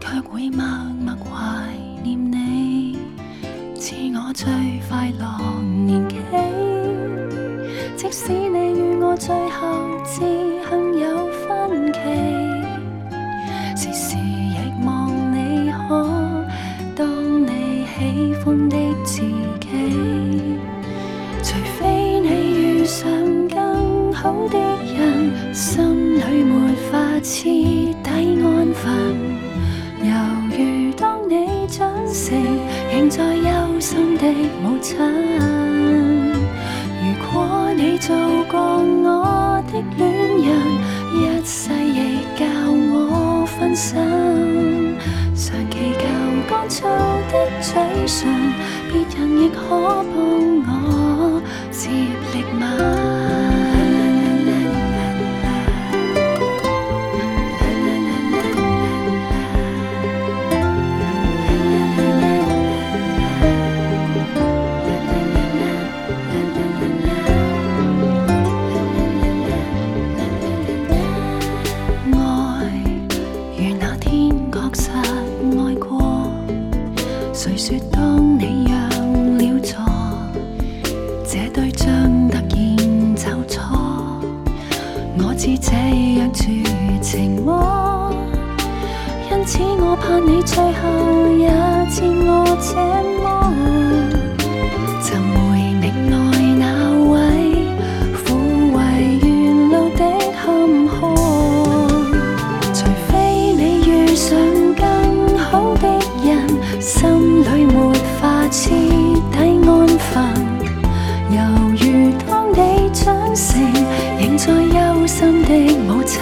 卻會默默懷念你，似我最快樂年紀。即使你與我最後志向有分歧，時時亦望你可當你喜歡的自己。除非你遇上更好的人，心裏沒法徹底安分。猶如當你長成，仍在憂心的母親。如果你做過我的戀人，一世亦教我分身。常祈求乾燥的嘴唇，別人亦可幫我接力吻。誰說當你讓了座，這對將突然走錯？我知這樣絕情麼？因此我怕你最後也似我這麼，尋回覓愛那位撫慰沿路的坎坷。除非你遇上更好的人，心裏沒法徹底安分。猶如當你長成，仍在憂心的母親。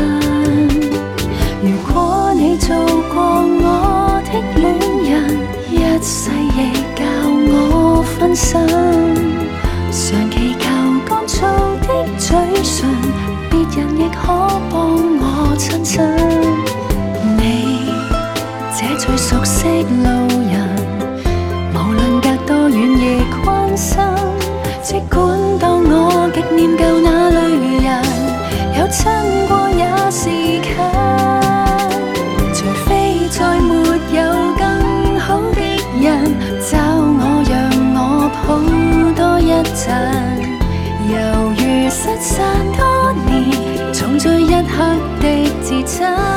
如果你做過我的戀人，一世亦教我分身。常祈求乾燥的嘴唇，別人亦可幫我親親。你這最熟悉路人，無論隔多遠亦關心。即管當我極念舊那類人，有親過也是近。除非再沒有更好的人，找我讓我抱多一陣。猶如失散多年，重聚一刻的自親。